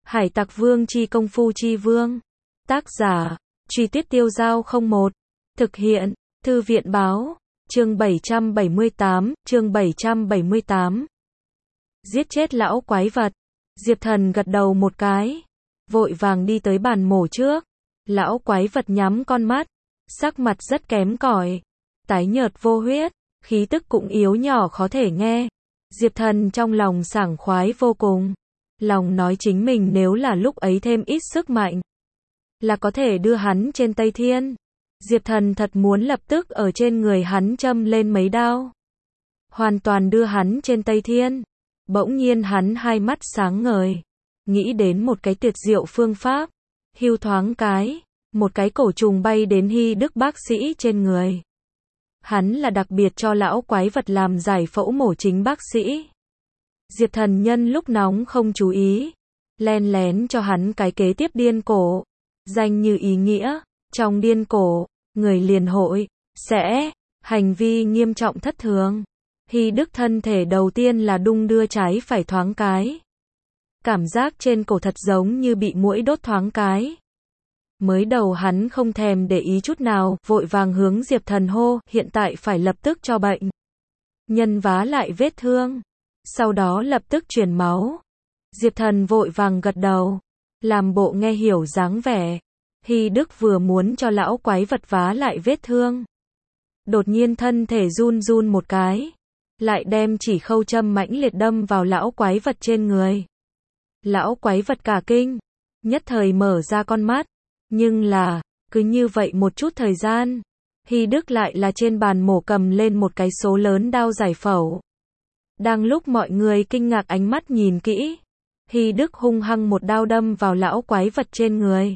Hải Tặc Vương chi công phu chi vương. Tác giả, Truy Tuyết Tiêu Dao 01. Thực hiện, Thư viện báo, chương 778. Giết chết lão quái vật. Diệp Thần gật đầu một cái, vội vàng đi tới bàn mổ trước. Lão quái vật nhắm con mắt, sắc mặt rất kém cỏi, tái nhợt vô huyết, khí tức cũng yếu nhỏ khó thể nghe. Diệp Thần trong lòng sảng khoái vô cùng, lòng nói chính mình nếu là lúc ấy thêm ít sức mạnh, là có thể đưa hắn trên Tây Thiên. Diệp Thần thật muốn lập tức ở trên người hắn châm lên mấy đao, hoàn toàn đưa hắn trên Tây Thiên. Bỗng nhiên hắn hai mắt sáng ngời, nghĩ đến một cái tuyệt diệu phương pháp. Hưu thoáng cái, một cái cổ trùng bay đến Hy Đức bác sĩ trên người. Hắn là đặc biệt cho lão quái vật làm giải phẫu mổ chính bác sĩ. Diệp Thần nhân lúc nóng không chú ý, len lén cho hắn cái kế tiếp điên cổ. Danh như ý nghĩa, trong điên cổ, người liền hội sẽ hành vi nghiêm trọng thất thường. Hy Đức thân thể đầu tiên là đung đưa trái phải thoáng cái. Cảm giác trên cổ thật giống như bị muỗi đốt thoáng cái. Mới đầu hắn không thèm để ý chút nào, vội vàng hướng Diệp Thần hô, hiện tại phải lập tức cho bệnh nhân vá lại vết thương, sau đó lập tức truyền máu. Diệp Thần vội vàng gật đầu, làm bộ nghe hiểu dáng vẻ. Hy Đức vừa muốn cho lão quái vật vá lại vết thương, đột nhiên thân thể run run một cái, lại đem chỉ khâu châm mãnh liệt đâm vào lão quái vật trên người. Lão quái vật cả kinh, nhất thời mở ra con mắt, nhưng là, cứ như vậy một chút thời gian, Hy Đức lại là trên bàn mổ cầm lên một cái số lớn đao giải phẫu. Đang lúc mọi người kinh ngạc ánh mắt nhìn kỹ, Hy Đức hung hăng một đao đâm vào lão quái vật trên người.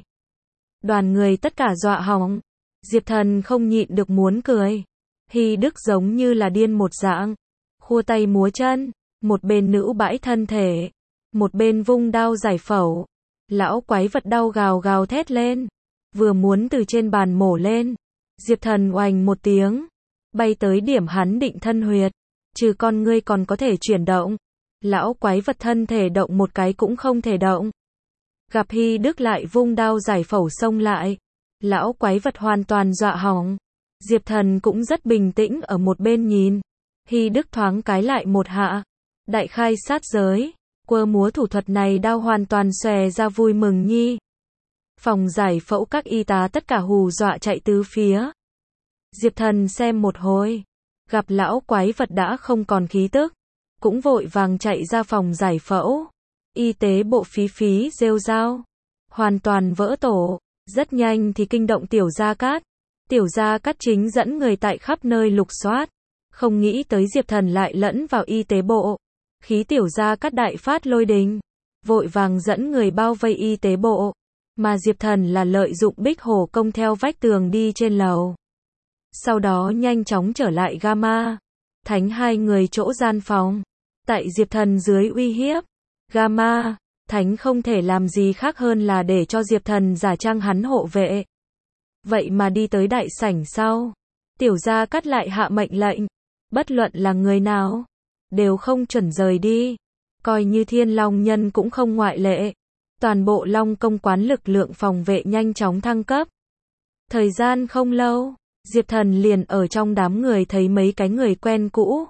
Đoàn người tất cả dọa hỏng, Diệp Thần không nhịn được muốn cười. Hy Đức giống như là điên một dạng, khua tay múa chân, một bên nữ bãi thân thể, một bên vung đao giải phẫu. Lão quái vật đau gào gào thét lên, vừa muốn từ trên bàn mổ lên. Diệp Thần oành một tiếng, bay tới điểm hắn định thân huyệt, trừ con ngươi còn có thể chuyển động. Lão quái vật thân thể động một cái cũng không thể động. Gặp Hy Đức lại vung đao giải phẫu xông lại, lão quái vật hoàn toàn dọa hỏng. Diệp Thần cũng rất bình tĩnh ở một bên nhìn. Hy Đức thoáng cái lại một hạ, đại khai sát giới, quơ múa thủ thuật này đao hoàn toàn xòe ra vui mừng nhi. Phòng giải phẫu các y tá tất cả hù dọa chạy tứ phía. Diệp Thần xem một hồi, gặp lão quái vật đã không còn khí tức, cũng vội vàng chạy ra phòng giải phẫu. Y tế bộ phí rêu rao, hoàn toàn vỡ tổ. Rất nhanh thì kinh động Tiểu Gia Cát. Tiểu Gia Cát chính dẫn người tại khắp nơi lục soát, không nghĩ tới Diệp Thần lại lẫn vào y tế bộ. Khí Tiểu Gia Cát đại phát lôi đình, vội vàng dẫn người bao vây y tế bộ, mà Diệp Thần là lợi dụng Bích Hổ công theo vách tường đi trên lầu. Sau đó nhanh chóng trở lại Gamma Thánh hai người chỗ gian phòng. Tại Diệp Thần dưới uy hiếp, Gamma Thánh không thể làm gì khác hơn là để cho Diệp Thần giả trang hắn hộ vệ. Vậy mà đi tới đại sảnh sau, Tiểu Gia Cát lại hạ mệnh lệnh, bất luận là người nào, đều không chuẩn rời đi, coi như Thiên Long Nhân cũng không ngoại lệ. Toàn bộ Long Công quán lực lượng phòng vệ nhanh chóng thăng cấp. Thời gian không lâu, Diệp Thần liền ở trong đám người thấy mấy cái người quen cũ.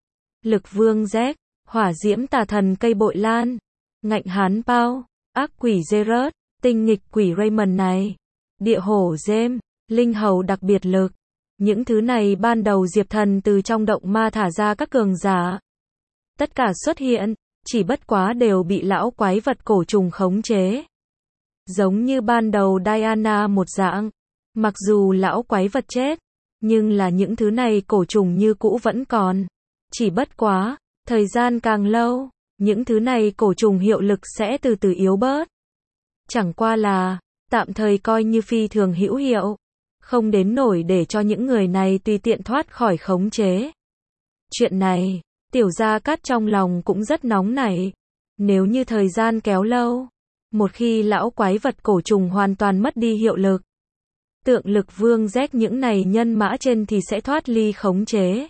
Lực Vương Jack, Hỏa Diễm Tà Thần Cây Bội Lan, Ngạnh Hán Pao, Ác Quỷ Gerard, Tinh Nghịch Quỷ Raymond này, Địa Hổ James, Linh Hầu đặc biệt lực. Những thứ này ban đầu Diệp Thần từ trong động ma thả ra các cường giả. Tất cả xuất hiện, chỉ bất quá đều bị lão quái vật cổ trùng khống chế. Giống như ban đầu Diana một dạng, mặc dù lão quái vật chết, nhưng là những thứ này cổ trùng như cũ vẫn còn. Chỉ bất quá, thời gian càng lâu, những thứ này cổ trùng hiệu lực sẽ từ từ yếu bớt. Chẳng qua là, tạm thời coi như phi thường hữu hiệu, không đến nổi để cho những người này tùy tiện thoát khỏi khống chế. Chuyện này, Tiểu Gia Cát trong lòng cũng rất nóng nảy. Nếu như thời gian kéo lâu, một khi lão quái vật cổ trùng hoàn toàn mất đi hiệu lực, Tượng Lực Vương Jack những này nhân mã trên thì sẽ thoát ly khống chế.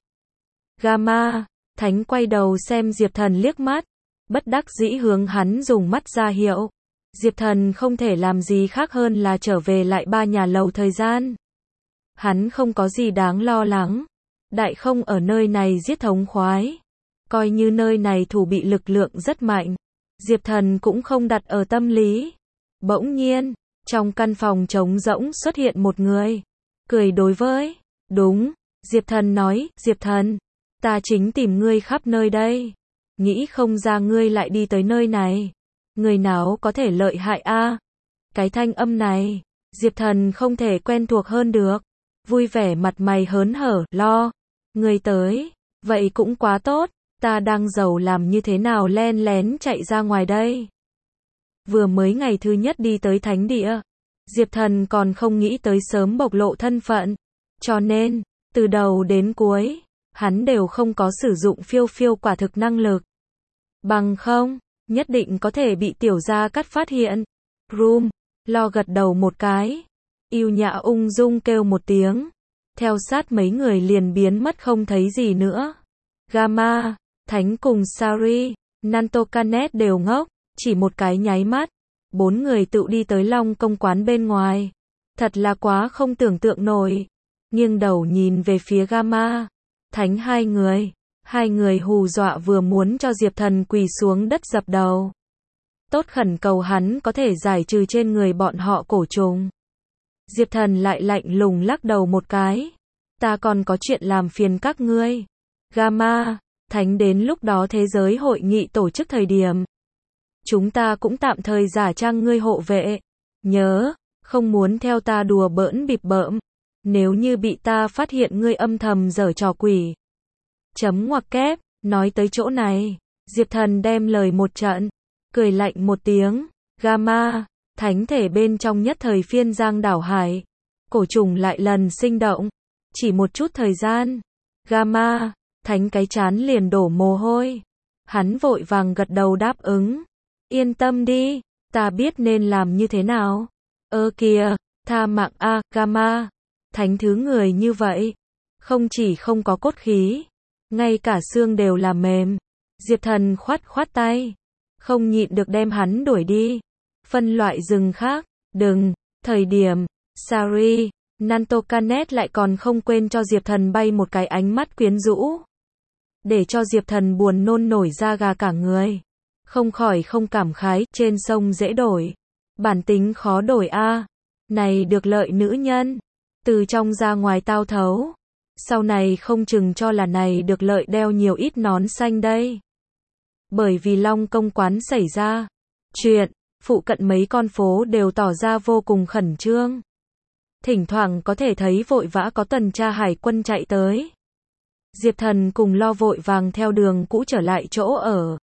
Gamma Thánh quay đầu xem Diệp Thần liếc mắt, bất đắc dĩ hướng hắn dùng mắt ra hiệu. Diệp Thần không thể làm gì khác hơn là trở về lại ba nhà lầu thời gian. Hắn không có gì đáng lo lắng. Đại không ở nơi này giết thống khoái. Coi như nơi này thủ bị lực lượng rất mạnh. Diệp Thần cũng không đặt ở tâm lý. Bỗng nhiên, trong căn phòng trống rỗng xuất hiện một người. Cười đối với. Đúng, Diệp Thần nói, Diệp Thần, ta chính tìm ngươi khắp nơi đây. Nghĩ không ra ngươi lại đi tới nơi này. Người nào có thể lợi hại a? Cái thanh âm này, Diệp Thần không thể quen thuộc hơn được. Vui vẻ mặt mày hớn hở, lo. Người tới, vậy cũng quá tốt, ta đang giàu làm như thế nào len lén chạy ra ngoài đây. Vừa mới ngày thứ nhất đi tới thánh địa, Diệp Thần còn không nghĩ tới sớm bộc lộ thân phận. Cho nên, từ đầu đến cuối, hắn đều không có sử dụng phiêu phiêu quả thực năng lực. Bằng không, nhất định có thể bị tiểu gia cắt phát hiện. Room, lo gật đầu một cái. Yêu nhã ung dung kêu một tiếng. Theo sát mấy người liền biến mất không thấy gì nữa. Gamma, Thánh cùng Sari, Nantokanet đều ngốc. Chỉ một cái nháy mắt. 4 người tự đi tới Long Công quán bên ngoài. Thật là quá không tưởng tượng nổi. Nghiêng đầu nhìn về phía Gamma, Thánh hai người hù dọa vừa muốn cho Diệp Thần quỳ xuống đất dập đầu. Tốt khẩn cầu hắn có thể giải trừ trên người bọn họ cổ trùng. Diệp Thần lại lạnh lùng lắc đầu một cái. Ta còn có chuyện làm phiền các ngươi. Gamma, Thánh đến lúc đó thế giới hội nghị tổ chức thời điểm. Chúng ta cũng tạm thời giả trang ngươi hộ vệ. Nhớ, không muốn theo ta đùa bỡn bịp bợm. Nếu như bị ta phát hiện ngươi âm thầm giở trò quỷ. Chấm ngoặc kép, nói tới chỗ này. Diệp Thần đem lời một trận. Cười lạnh một tiếng. Gamma, Thánh thể bên trong nhất thời phiên giang đảo hải. Cổ trùng lại lần sinh động. Chỉ một chút thời gian. Gamma, Thánh cái chán liền đổ mồ hôi. Hắn vội vàng gật đầu đáp ứng. Yên tâm đi, ta biết nên làm như thế nào. Kìa, tha mạng a, Gamma. Thánh thứ người như vậy. Không chỉ không có cốt khí. Ngay cả xương đều là mềm. Diệp Thần khoát khoát tay. Không nhịn được đem hắn đuổi đi. Phân loại rừng khác. Đừng. Thời điểm. Sari. Nantokanet lại còn không quên cho Diệp Thần bay một cái ánh mắt quyến rũ. Để cho Diệp Thần buồn nôn nổi da gà cả người. Không khỏi không cảm khái. Trên sông dễ đổi. Bản tính khó đổi a. Này được lợi nữ nhân. Từ trong ra ngoài tao thấu. Sau này không chừng cho là này được lợi đeo nhiều ít nón xanh đây. Bởi vì Long Công quán xảy ra chuyện, phụ cận mấy con phố đều tỏ ra vô cùng khẩn trương. Thỉnh thoảng có thể thấy vội vã có tuần tra hải quân chạy tới. Diệp Thần cùng lo vội vàng theo đường cũ trở lại chỗ ở.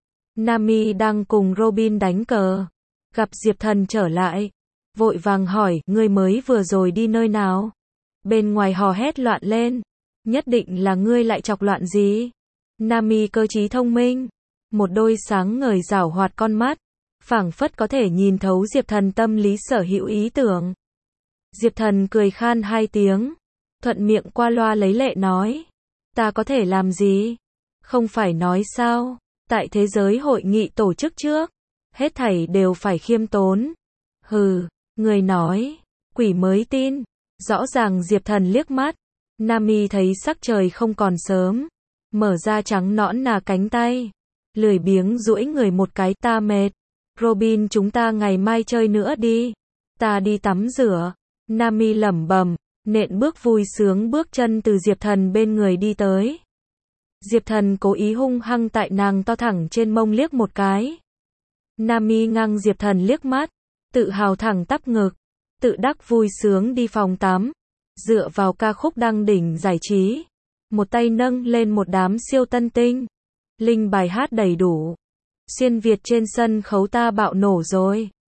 Nami đang cùng Robin đánh cờ. Gặp Diệp Thần trở lại. Vội vàng hỏi, ngươi mới vừa rồi đi nơi nào? Bên ngoài hò hét loạn lên. Nhất định là ngươi lại chọc loạn gì? Nami cơ trí thông minh. Một đôi sáng ngời giảo hoạt con mắt. Phảng phất có thể nhìn thấu Diệp Thần tâm lý sở hữu ý tưởng. Diệp Thần cười khan 2 tiếng. Thuận miệng qua loa lấy lệ nói. Ta có thể làm gì? Không phải nói sao? Tại thế giới hội nghị tổ chức trước. Hết thảy đều phải khiêm tốn. Hừ. Người nói, quỷ mới tin. Rõ ràng Diệp Thần liếc mắt. Nami thấy sắc trời không còn sớm. Mở ra trắng nõn nà cánh tay. Lười biếng duỗi người một cái, ta mệt. Robin chúng ta ngày mai chơi nữa đi. Ta đi tắm rửa. Nami lẩm bẩm, nện bước vui sướng bước chân từ Diệp Thần bên người đi tới. Diệp Thần cố ý hung hăng tại nàng to thẳng trên mông liếc một cái. Nami ngăng Diệp Thần liếc mắt. Tự hào thẳng tắp ngực, tự đắc vui sướng đi phòng tắm, dựa vào ca khúc đăng đỉnh giải trí, một tay nâng lên một đám siêu tân tinh, linh bài hát đầy đủ, xuyên Việt trên sân khấu ta bạo nổ rồi.